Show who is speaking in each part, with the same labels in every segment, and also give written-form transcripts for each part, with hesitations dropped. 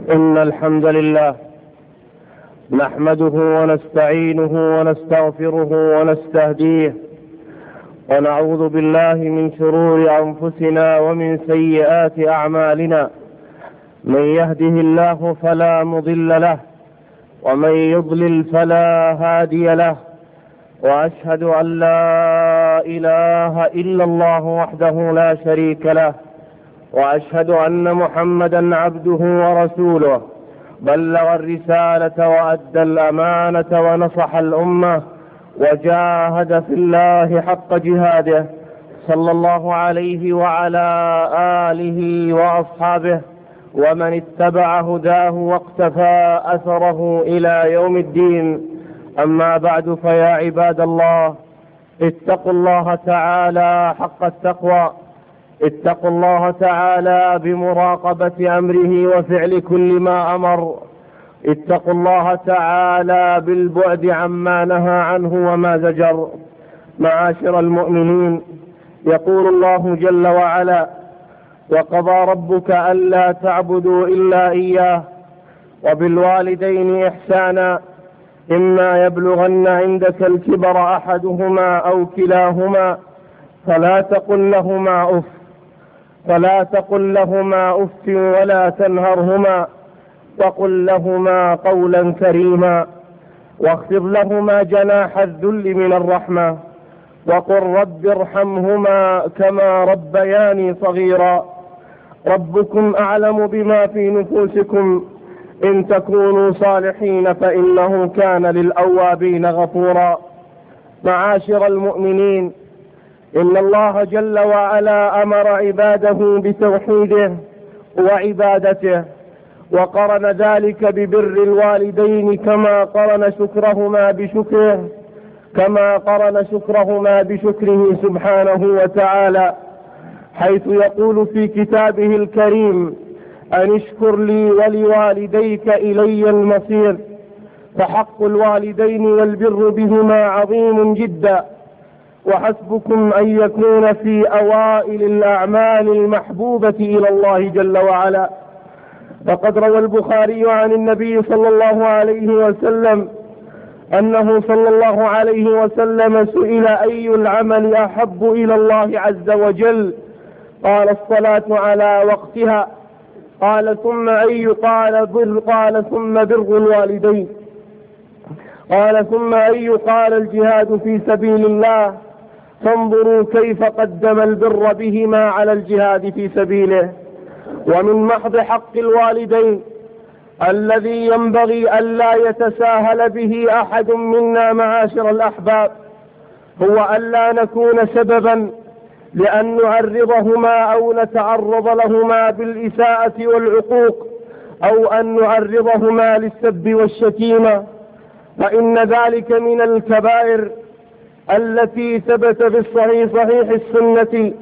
Speaker 1: إن الحمد لله نحمده ونستعينه ونستغفره ونستهديه، ونعوذ بالله من شرور أنفسنا ومن سيئات أعمالنا. من يهده الله فلا مضل له، ومن يضلل فلا هادي له، وأشهد أن لا إله إلا الله وحده لا شريك له، وأشهد أن محمدا عبده ورسوله، بلغ الرسالة وأدى الأمانة ونصح الأمة وجاهد في الله حق جهاده، صلى الله عليه وعلى آله وأصحابه ومن اتبع هداه واقتفى أثره إلى يوم الدين. أما بعد، فيا عباد الله، اتقوا الله تعالى حق التقوى. اتقوا الله تعالى بمراقبة أمره وفعل كل ما أمر. اتقوا الله تعالى بالبعد عما نهى عنه وما زجر. معاشر المؤمنين، يقول الله جل وعلا: وقضى ربك ألا تعبدوا إلا إياه وبالوالدين إحسانا إما يبلغن عندك الكبر أحدهما أو كلاهما فلا تقل لهما أف ولا تنهرهما وقل لهما قولا كريما واخفض لهما جناح الذل من الرحمة وقل رب ارحمهما كما ربياني صغيرا. ربكم أعلم بما في نفوسكم، إن تكونوا صالحين فإنه كان للأوابين غفورا. معاشر المؤمنين، إن الله جل وعلا أمر عباده بتوحيده وعبادته، وقرن ذلك ببر الوالدين كما قرن شكرهما بشكره سبحانه وتعالى، حيث يقول في كتابه الكريم: أن اشكر لي ولوالديك إلي المصير. فحق الوالدين والبر بهما عظيم جدا، وحسبكم أن يكون في أوائل الأعمال المحبوبة إلى الله جل وعلا. فقد روى البخاري عن النبي صلى الله عليه وسلم أنه صلى الله عليه وسلم سئل: أي العمل أحب إلى الله عز وجل؟ قال: الصلاة على وقتها. قال: ثم أي؟ قال: ثم بر الوالدين. قال: ثم أي؟ قال: الجهاد في سبيل الله. فانظروا كيف قدم البر بهما على الجهاد في سبيله. ومن محض حق الوالدين الذي ينبغي ألا يتساهل به أحد منا معاشر الأحباب هو ألا نكون سببا لأن نعرضهما أو نتعرض لهما بالإساءة والعقوق، أو أن نعرضهما للسب والشتيمة، فإن ذلك من الكبائر التي ثبت في صحيح السنة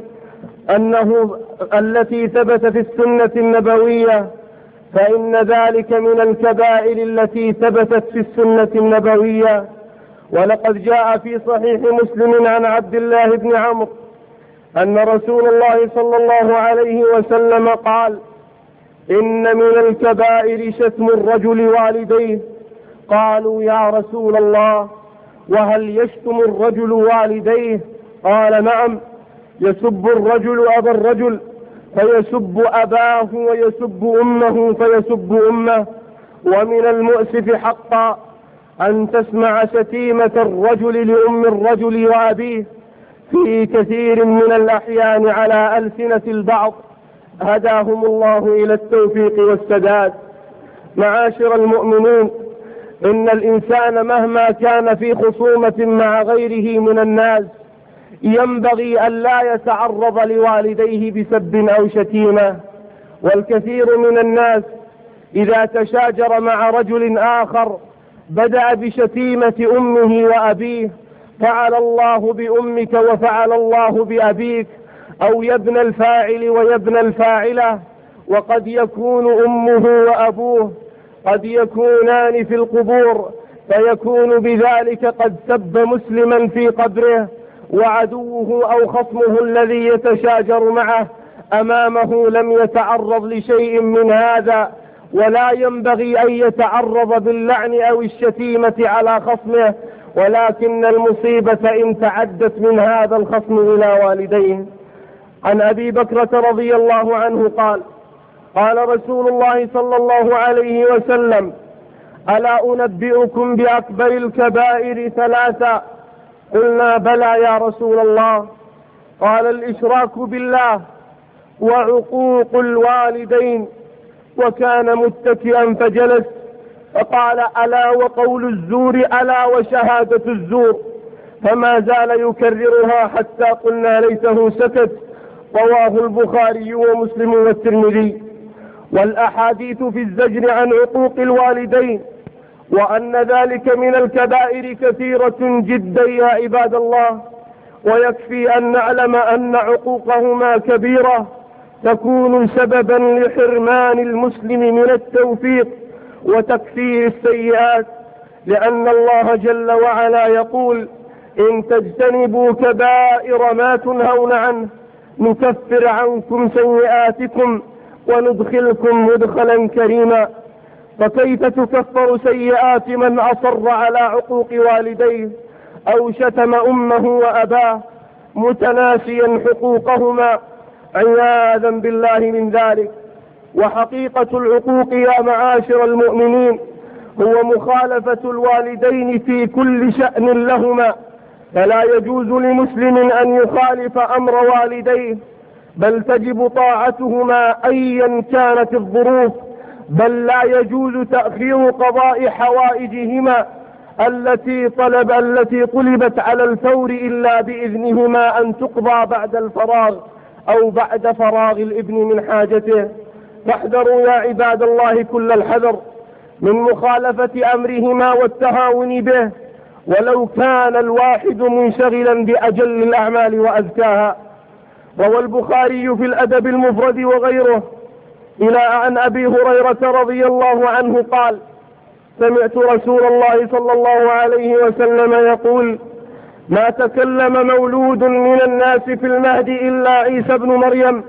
Speaker 1: التي ثبت في السنة النبوية، فإن ذلك من الكبائر التي ثبتت في السنة النبوية. ولقد جاء في صحيح مسلم عن عبد الله بن عمرو أن رسول الله صلى الله عليه وسلم قال: إن من الكبائر شتم الرجل والديه. قالوا: يا رسول الله، وهل يشتم الرجل والديه؟ قال: نعم، يسب الرجل أبا الرجل فيسب أباه، ويسب أمه فيسب أمه. ومن المؤسف حقا أن تسمع شتيمة الرجل لأم الرجل وأبيه في كثير من الأحيان على ألسنة البعض، هداهم الله إلى التوفيق والسداد. معاشر المؤمنين، إن الإنسان مهما كان في خصومة مع غيره من الناس ينبغي أن لا يتعرض لوالديه بسب أو شتيمة. والكثير من الناس إذا تشاجر مع رجل آخر بدأ بشتيمة أمه وأبيه: فعل الله بأمك وفعل الله بأبيك، أو يا ابن الفاعل ويا ابن الفاعلة. وقد يكون أمه وأبوه قد يكونان في القبور، فيكون بذلك قد سب مسلما في قبره، وعدوه أو خصمه الذي يتشاجر معه أمامه لم يتعرض لشيء من هذا، ولا ينبغي أن يتعرض باللعن أو الشتيمة على خصمه، ولكن المصيبة إن تعدت من هذا الخصم إلى والديه. عن أبي بكرة رضي الله عنه قال: قال رسول الله صلى الله عليه وسلم: ألا أنبئكم بأكبر الكبائر ثلاثة؟ قلنا: بلى يا رسول الله. قال: الإشراك بالله، وعقوق الوالدين. وكان متكئا فجلس، فقال: ألا وقول الزور، ألا وشهادة الزور. فما زال يكررها حتى قلنا ليته سكت. رواه البخاري ومسلم والترمذي. والأحاديث في الزجر عن عقوق الوالدين وأن ذلك من الكبائر كثيرة جدا يا عباد الله، ويكفي أن نعلم أن عقوقهما كبيرة تكون سببا لحرمان المسلم من التوفيق وتكفير السيئات، لأن الله جل وعلا يقول: إن تجتنبوا كبائر ما تنهون عنه نكفر عنكم سيئاتكم وندخلكم مدخلا كريما. فكيف تكفر سيئات من أصر على عقوق والديه أو شتم أمه وأباه متناسيا حقوقهما عياذا بالله من ذلك؟ وحقيقة العقوق يا معاشر المؤمنين هو مخالفة الوالدين في كل شأن لهما، فلا يجوز لمسلم أن يخالف أمر والديه، بل تجب طاعتهما أيا كانت الظروف، بل لا يجوز تأخير قضاء حوائجهما التي طلبت على الفور إلا بإذنهما أن تقضى بعد الفراغ أو بعد فراغ الابن من حاجته. فاحذروا يا عباد الله كل الحذر من مخالفة أمرهما والتهاون به، ولو كان الواحد منشغلا بأجل الأعمال وأزكاها. روى البخاري في الأدب المفرد وغيره إلى عن أبي هريرة رضي الله عنه قال: سمعت رسول الله صلى الله عليه وسلم يقول: ما تكلم مولود من الناس في المهد إلا عيسى بن مريم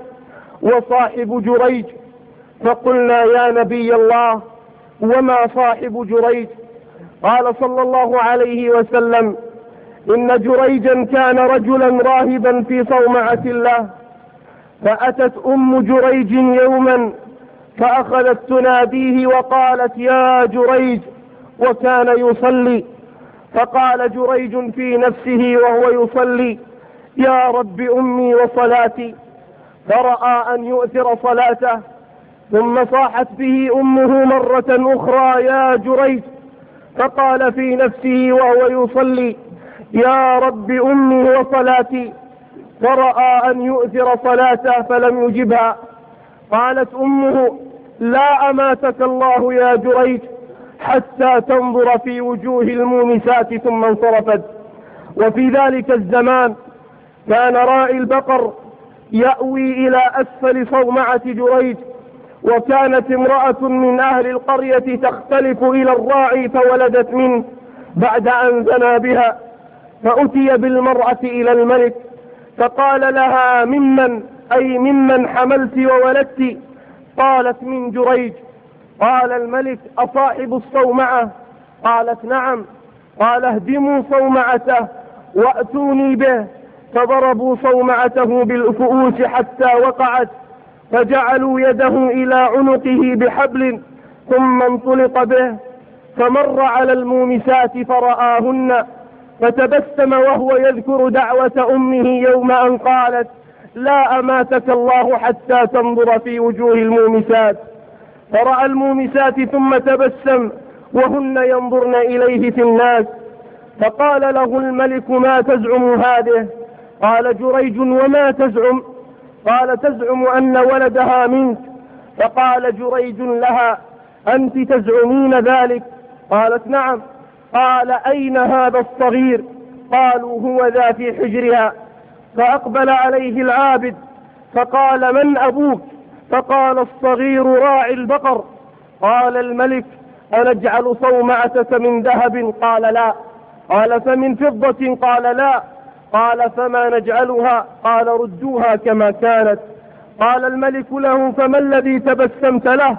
Speaker 1: وصاحب جريج. فقلنا: يا نبي الله، وما صاحب جريج؟ قال صلى الله عليه وسلم: إن جريجا كان رجلا راهبا في صومعة الله، فأتت أم جريج يوما فأخذت تناديه وقالت: يا جريج، وكان يصلي. فقال جريج في نفسه وهو يصلي: يا رب أمي وصلاتي. فرأى أن يؤثر صلاته، ثم صاحت به أمه مرة أخرى: يا جريج. فقال في نفسه وهو يصلي: يا رب أمي وصلاتي. فرأى أن يؤثر صلاته فلم يجبها. قالت أمه: لا أماتك الله يا جريج حتى تنظر في وجوه المومسات، ثم انصرفت. وفي ذلك الزمان كان راعي البقر يأوي إلى أسفل صومعة جريج، وكانت امرأة من أهل القرية تختلف إلى الراعي فولدت منه بعد أن زنى بها، فأتي بالمرأة إلى الملك فقال لها: ممن حملت وولدت؟ قالت: من جريج. قال الملك: أصاحب الصومعة؟ قالت: نعم. قال: اهدموا صومعته وأتوني به. فضربوا صومعته بالفؤوس حتى وقعت، فجعلوا يده إلى عنقه بحبل، ثم انطلق به، فمر على المومسات فرآهن، فتبسم وهو يذكر دعوة أمه يوم أن قالت: لا أماتك الله حتى تنظر في وجوه المومسات. فرأى المومسات ثم تبسم وهن ينظرن إليه في الناس. فقال له الملك: ما تزعم هذه؟ قال جريج: وما تزعم؟ قال: تزعم أن ولدها منك. فقال جريج لها: أنت تزعمين ذلك؟ قالت: نعم. قال: أين هذا الصغير؟ قالوا: هو ذا في حجرها. فأقبل عليه العابد فقال: من أبوك؟ فقال: الصغير راعي البقر. قال الملك: أنجعل صومعتك من ذهب؟ قال: لا. قال: فمن فضة؟ قال: لا. قال: فما نجعلها؟ قال: ردوها كما كانت. قال الملك له: فما الذي تبسمت له؟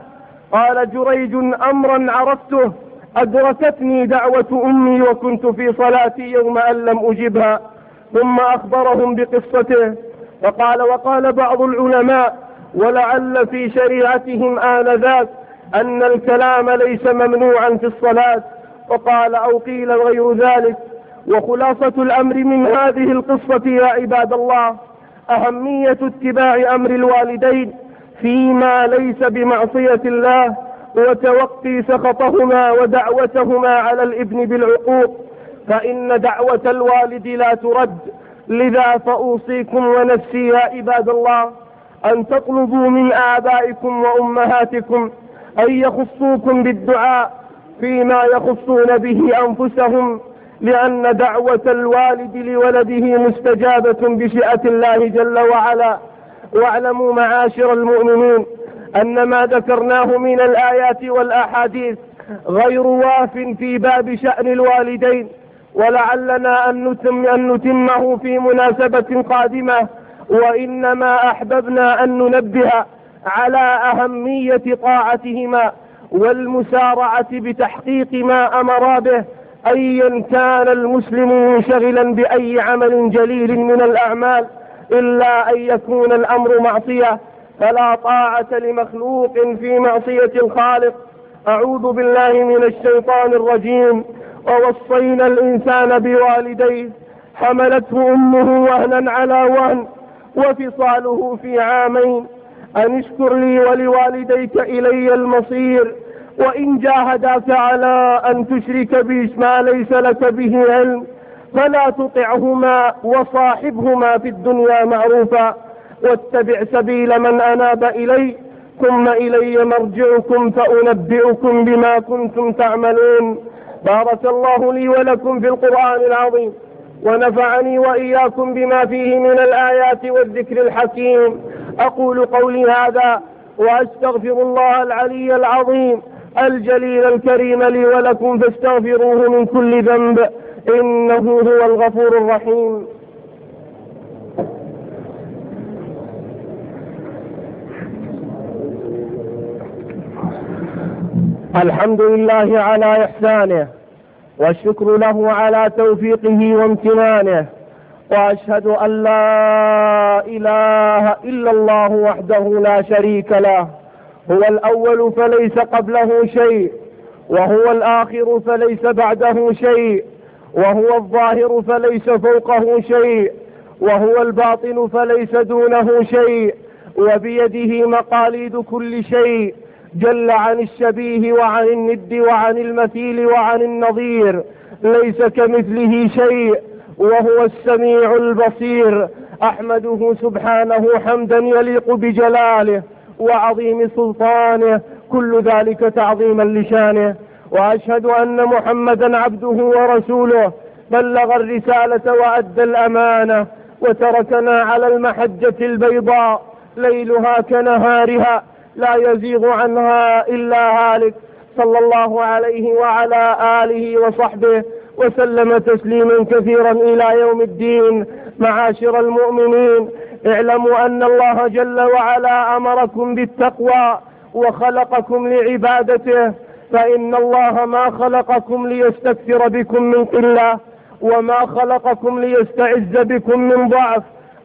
Speaker 1: قال جريج: أمرا عرفته، أدركتني دعوة أمي وكنت في صلاتي يوم أن لم أجبها. ثم أخبرهم بقصته، فقال: وقال بعض العلماء: ولعل في شريعتهم آنذاك أن الكلام ليس ممنوعا في الصلاة. وقال: أو قيل غير ذلك. وخلاصة الأمر من هذه القصة يا عباد الله أهمية اتباع أمر الوالدين فيما ليس بمعصية الله، وتوقي سخطهما ودعوتهما على الابن بالعقوق، فإن دعوة الوالد لا ترد. لذا فأوصيكم ونفسي يا عباد الله أن تطلبوا من آبائكم وأمهاتكم أن يخصوكم بالدعاء فيما يخصون به أنفسهم، لأن دعوة الوالد لولده مستجابة بشيئة الله جل وعلا. واعلموا معاشر المؤمنين أن ما ذكرناه من الآيات والأحاديث غير واف في باب شأن الوالدين، ولعلنا أن نتمه في مناسبة قادمة، وإنما أحببنا أن ننبه على أهمية طاعتهما والمسارعة بتحقيق ما أمر به، أيا كان المسلم منشغلا بأي عمل جليل من الأعمال، إلا أن يكون الأمر معصية، فلا طاعة لمخلوق في معصية الخالق. أعوذ بالله من الشيطان الرجيم. ووصينا الإنسان بوالديه حملته أمه وهنا على وهن وفصاله في عامين أن اشكر لي ولوالديك إلي المصير، وإن جاهداك على أن تشرك بي ما ليس لك به علم فلا تطعهما وصاحبهما في الدنيا معروفا، واتبع سبيل من أناب إلي ثم إلي مرجعكم فأنبئكم بما كنتم تعملون. بارك الله لي ولكم في القرآن العظيم، ونفعني وإياكم بما فيه من الآيات والذكر الحكيم. أقول قولي هذا وأستغفر الله العلي العظيم الجليل الكريم لي ولكم، فاستغفروه من كل ذنب إنه هو الغفور الرحيم. الحمد لله على إحسانه، والشكر له على توفيقه وامتنانه، وأشهد أن لا إله إلا الله وحده لا شريك له، هو الأول فليس قبله شيء، وهو الآخر فليس بعده شيء، وهو الظاهر فليس فوقه شيء، وهو الباطن فليس دونه شيء، وبيده مقاليد كل شيء، جل عن الشبيه وعن الند وعن المثيل وعن النظير، ليس كمثله شيء، وهو السميع البصير. أحمده سبحانه حمدا يليق بجلاله وعظيم سلطانه، كل ذلك تعظيما لشانه. وأشهد أن محمدا عبده ورسوله، بلغ الرسالة وأدى الأمانة، وتركنا على المحجة البيضاء ليلها كنهارها لا يزيغ عنها إلا هالك، صلى الله عليه وعلى آله وصحبه وسلم تسليما كثيرا إلى يوم الدين. معاشر المؤمنين، اعلموا أن الله جل وعلا أمركم بالتقوى وخلقكم لعبادته، فإن الله ما خلقكم ليستكثر بكم من قلة، وما خلقكم ليستعز بكم من ضعف،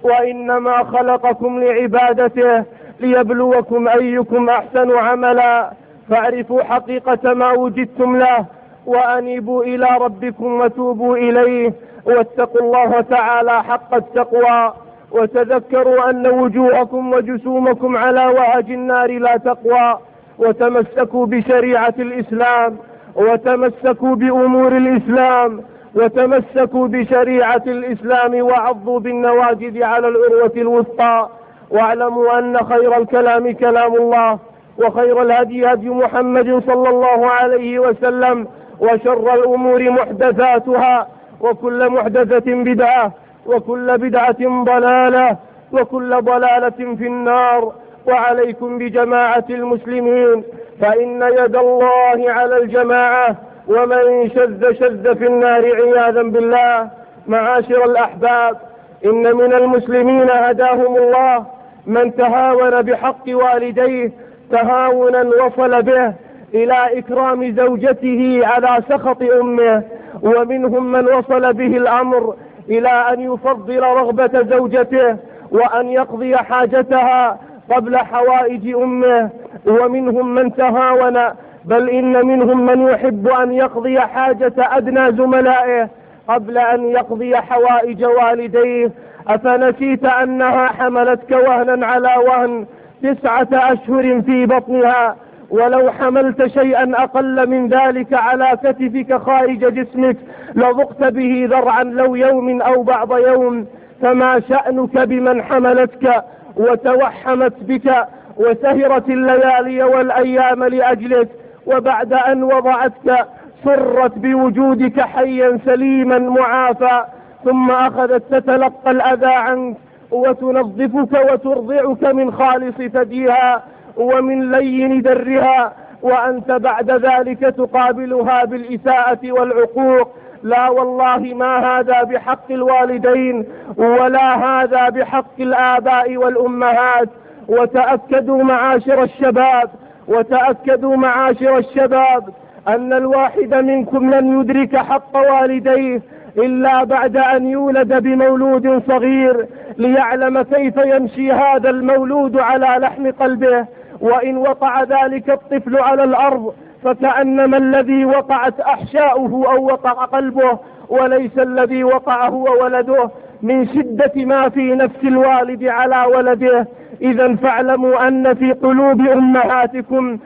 Speaker 1: وإنما خلقكم لعبادته ليبلوكم أيكم أحسن عملا. فاعرفوا حقيقة ما وجدتم له، وأنيبوا إلى ربكم وتوبوا إليه، واتقوا الله تعالى حق التقوى، وتذكروا أن وجوهكم وجسومكم على وهج النار لا تقوى، وتمسكوا بشريعة الإسلام، وتمسكوا بأمور الإسلام، وتمسكوا بشريعة الإسلام، وعضوا بالنواجذ على العروة الوثقى. واعلموا أن خير الكلام كلام الله، وخير الهدي هدي محمد صلى الله عليه وسلم، وشر الأمور محدثاتها، وكل محدثة بدعة، وكل بدعة ضلالة، وكل ضلالة في النار. وعليكم بجماعة المسلمين، فإن يد الله على الجماعة، ومن شذ شذ في النار عياذا بالله. معاشر الأحباب، إن من المسلمين هداهم الله من تهاون بحق والديه تهاونا وصل به إلى إكرام زوجته على سخط أمه، ومنهم من وصل به الأمر إلى أن يفضل رغبة زوجته وأن يقضي حاجتها قبل حوائج أمه، ومنهم من تهاون، بل إن منهم من يحب أن يقضي حاجة أدنى زملائه قبل أن يقضي حوائج والديه. أفنسيت أنها حملتك وهنا على وهن 9 أشهر في بطنها، ولو حملت شيئا أقل من ذلك على كتفك خارج جسمك لضقت به ذرعا لو يوم أو بعض يوم، فما شأنك بمن حملتك وتوحمت بك وسهرت الليالي والأيام لأجلك، وبعد أن وضعتك سرت بوجودك حيا سليما معافى، ثم أخذت تتلقى الأذى عنك وتنظفك وترضعك من خالص ثديها ومن لين درها، وأنت بعد ذلك تقابلها بالإساءة والعقوق. لا والله، ما هذا بحق الوالدين ولا هذا بحق الآباء والأمهات. وتأكدوا معاشر الشباب أن الواحد منكم لن يدرك حق والديه إلا بعد أن يولد بمولود صغير، ليعلم كيف يمشي هذا المولود على لحم قلبه. وإن وقع ذلك الطفل على الأرض فكأنما الذي وقعت أحشاؤه أو وقع قلبه، وليس الذي وقع هو ولده، من شدة ما في نفس الوالد على ولده. إذا فاعلموا أن في قلوب أمهاتكم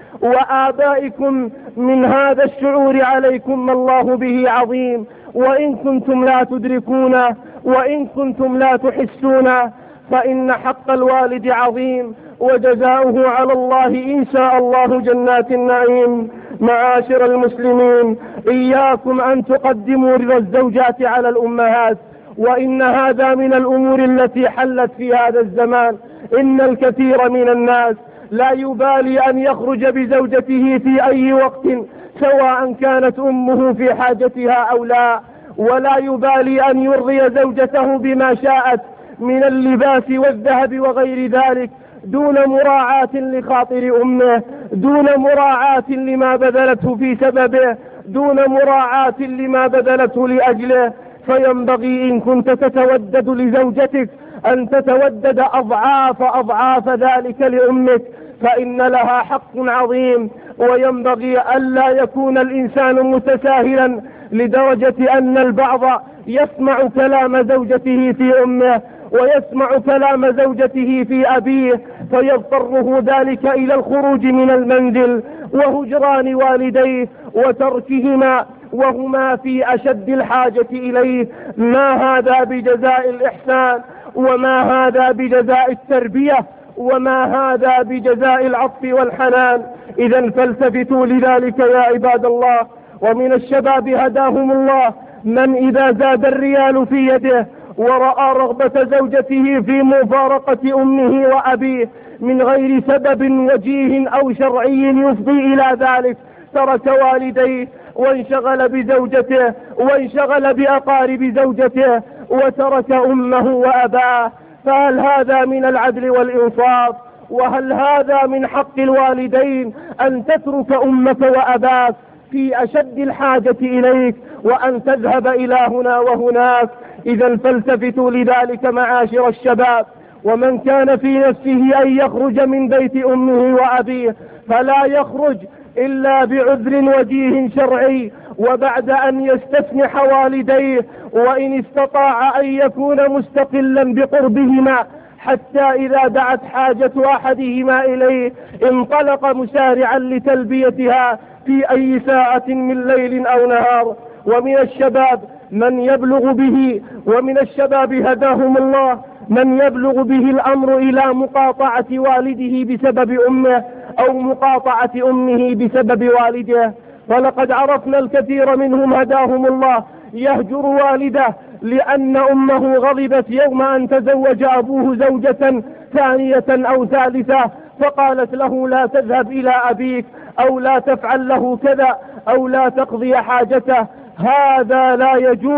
Speaker 1: وآبائكم من هذا الشعور عليكم ما الله به عظيم، وإن كنتم لا تدركونه وإن كنتم لا تحسونه، فإن حق الوالد عظيم وجزاؤه على الله إن شاء الله جنات النعيم. معاشر المسلمين، إياكم أن تقدموا رضا الزوجات على الأمهات، وإن هذا من الأمور التي حلت في هذا الزمان. إن الكثير من الناس لا يبالي أن يخرج بزوجته في أي وقت سواء كانت أمه في حاجتها أو لا، ولا يبالي أن يرضي زوجته بما شاءت من اللباس والذهب وغير ذلك، دون مراعاة لخاطر أمه، دون مراعاة لما بذلته في سببه، دون مراعاة لما بذلته لأجله. فينبغي إن كنت تتودد لزوجتك أن تتودد أضعاف ذلك لأمك، فإن لها حق عظيم. وينبغي ألا يكون الإنسان متساهلا لدرجة أن البعض يسمع كلام زوجته في أمه ويسمع كلام زوجته في أبيه، فيضطره ذلك إلى الخروج من المنزل وهجران والديه وتركهما وهما في أشد الحاجة إليه. ما هذا بجزاء الإحسان، وما هذا بجزاء التربية، وما هذا بجزاء العطف والحنان. إذا فالتفتوا لذلك يا عباد الله. ومن الشباب هداهم الله من إذا زاد الريال في يده ورأى رغبة زوجته في مفارقة أمه وأبيه من غير سبب وجيه أو شرعي يفضي إلى ذلك، ترك والديه وانشغل بزوجته وانشغل بأقارب زوجته وترك أمه وأباه. فهل هذا من العدل والإنصاف؟ وهل هذا من حق الوالدين أن تترك أمك وأباك في أشد الحاجة إليك وأن تذهب إلى هنا وهناك؟ إذا فالتفتوا لذلك معاشر الشباب. ومن كان في نفسه أن يخرج من بيت أمه وأبيه فلا يخرج إلا بعذر وجيه شرعي، وبعد أن يستسمح والديه، وإن استطاع أن يكون مستقلا بقربهما حتى إذا دعت حاجة أحدهما إليه انطلق مسارعا لتلبيتها في أي ساعة من ليل أو نهار. ومن الشباب من يبلغ به، ومن الشباب هداهم الله من يبلغ به الأمر إلى مقاطعة والده بسبب أمه أو مقاطعة أمه بسبب والده. ولقد عرفنا الكثير منهم هداهم الله يهجر والده لأن أمه غضبت يوم أن تزوج أبوه زوجة ثانية أو ثالثة، فقالت له لا تذهب إلى أبيك أو لا تفعل له كذا أو لا تقضي حاجته. هذا لا يجوز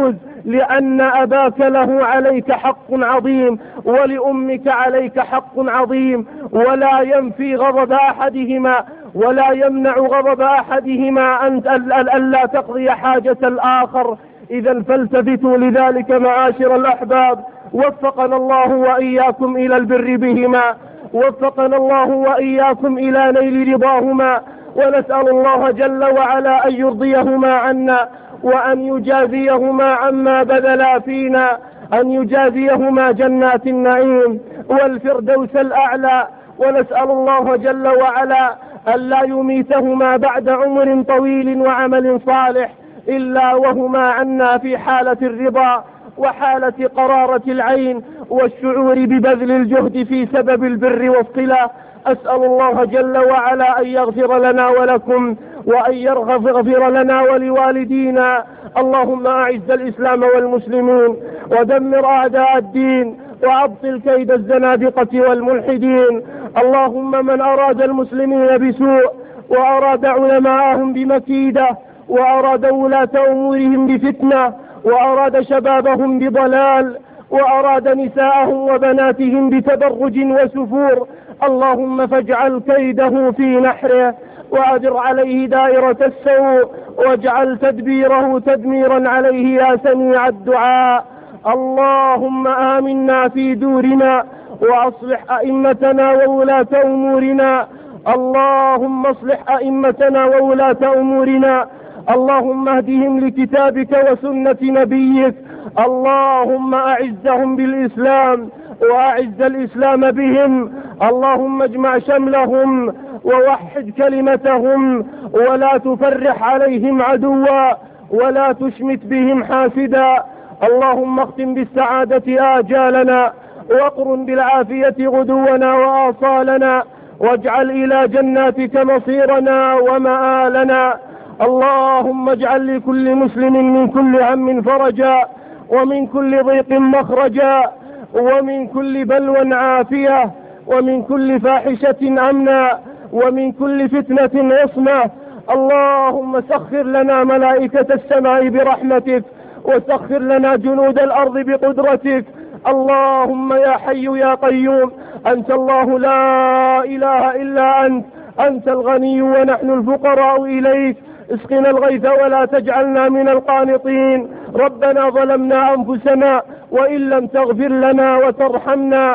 Speaker 1: لأن أباك له عليك حق عظيم ولأمك عليك حق عظيم، ولا ينفي غضب أحدهما ولا يمنع غضب أحدهما أن لا تقضي حاجة الآخر. إذا فالتفتوا لذلك معاشر الأحباب، وفقنا الله وإياكم إلى البر بهما، وفقنا الله وإياكم إلى نيل رضاهما، ونسأل الله جل وعلا أن يرضيهما عنا وأن يجازيهما عما بذلا فينا، أن يجازيهما جنات النعيم والفردوس الأعلى، ونسأل الله جل وعلا ألا يميتهما بعد عمر طويل وعمل صالح إلا وهما عنا في حالة الرضا وحالة قرارة العين والشعور ببذل الجهد في سبب البر والصلة. أسأل الله جل وعلا أن يغفر لنا ولكم وأن يغفر لنا ولوالدينا. اللهم أعز الإسلام والمسلمين ودمر أعداء الدين وأبطل كيد الزنادقة والملحدين. اللهم من أراد المسلمين بسوء وأراد علماءهم بمكيدة وأراد ولاة أمورهم بفتنة وأراد شبابهم بضلال وأراد نساءهم وبناتهم بتبرج وسفور، اللهم فاجعل كيده في نحره وأدر عليه دائرة السوء واجعل تدبيره تدميرا عليه يا سميع الدعاء. اللهم آمنا في دورنا وأصلح أئمتنا وولاة أمورنا. اللهم اصلح أئمتنا وولاة أمورنا، اللهم اهدهم لكتابك وسنة نبيك. اللهم أعزهم بالإسلام وأعز الإسلام بهم. اللهم اجمع شملهم ووحد كلمتهم ولا تفرح عليهم عدوا ولا تشمت بهم حاسدا. اللهم اختم بالسعادة آجالنا واقرن بالعافية غدونا وآصالنا، واجعل إلى جناتك مصيرنا ومآلنا. اللهم اجعل لكل مسلم من كل هم فرجا ومن كل ضيق مخرجا ومن كل بلوى عافية ومن كل فاحشة أمنا ومن كل فتنة عصمة. اللهم سخر لنا ملائكة السماء برحمتك وسخر لنا جنود الأرض بقدرتك. اللهم يا حي يا قيوم، أنت الله لا إله إلا أنت، أنت الغني ونحن الفقراء إليك. اسقنا الغيث ولا تجعلنا من القانطين. ربنا ظلمنا أنفسنا وإن لم تغفر لنا وترحمنا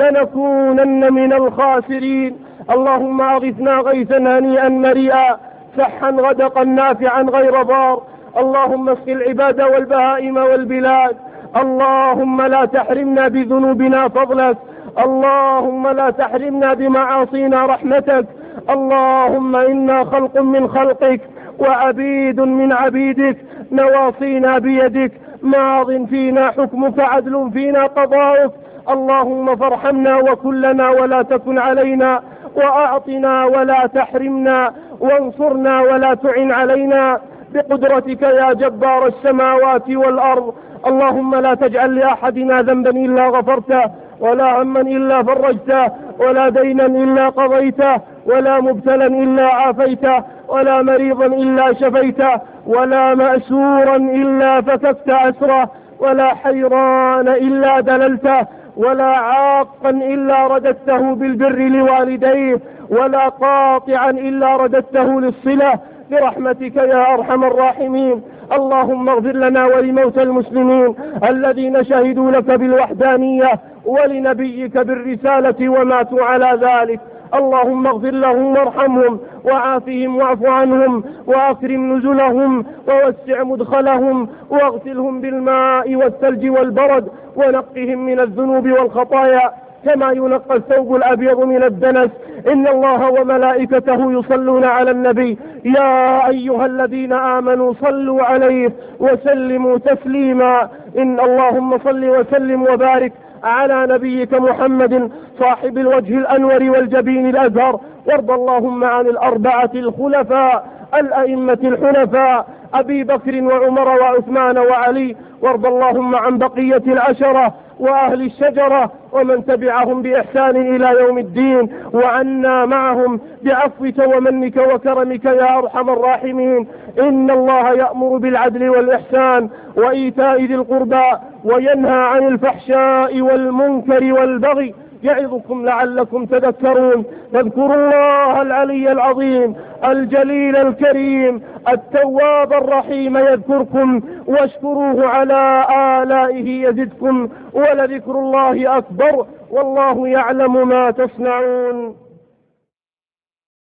Speaker 1: لنكونن من الخاسرين. اللهم أغثنا غيثا هنيئا مريئا سحا غدقا نافعا غير ضار. اللهم اسق العباد والبهائم والبلاد. اللهم لا تحرمنا بذنوبنا فضلك، اللهم لا تحرمنا بمعاصينا رحمتك. اللهم إنا خلق من خلقك وعبيد من عبيدك، نواصينا بيدك، ماض فينا حكمك، عدل فينا قضاؤك. اللهم فارحمنا وكن لنا ولا تكن علينا، وأعطنا ولا تحرمنا، وانصرنا ولا تعن علينا بقدرتك يا جبار السماوات والأرض. اللهم لا تجعل لأحدنا ذنبا إلا غفرته، ولا هما إلا فرجته، ولا دينا إلا قضيته، ولا مبتلا إلا عافيته، ولا مريضا إلا شفيته، ولا مأسورا إلا فككت أسره، ولا حيران إلا دللته، ولا عاقا إلا رددته بالبر لوالديه، ولا قاطعا إلا رددته للصلة برحمتك يا أرحم الراحمين. اللهم اغفر لنا ولموتى المسلمين الذين شهدوا لك بالوحدانية ولنبيك بالرسالة وماتوا على ذلك. اللهم اغفر لهم وارحمهم وعافهم واعف عنهم وأكرم نزلهم ووسع مدخلهم واغسلهم بالماء والثلج والبرد ونقهم من الذنوب والخطايا كما ينقى الثوب الأبيض من الدنس. إن الله وملائكته يصلون على النبي يا أيها الذين آمنوا صلوا عليه وسلموا تسليما. إن اللهم صل وسلم وبارك على نبيك محمد صاحب الوجه الأنور والجبين الأزهر. وارض اللهم عن الأربعة الخلفاء الأئمة الحنفاء أبي بكر وعمر وعثمان وعلي، وارض اللهم عن بقية العشرة وأهل الشجرة ومن تبعهم بإحسان إلى يوم الدين، وعنا معهم بعفوك ومنك وكرمك يا أرحم الراحمين. إن الله يأمر بالعدل والإحسان وإيتاء ذي القربى وينهى عن الفحشاء والمنكر والبغي يعظكم لعلكم تذكرون. فاذكروا الله العلي العظيم الجليل الكريم التواب الرحيم يذكركم، واشكروه على آلائه يزدكم، ولذكر الله أكبر والله يعلم ما تصنعون.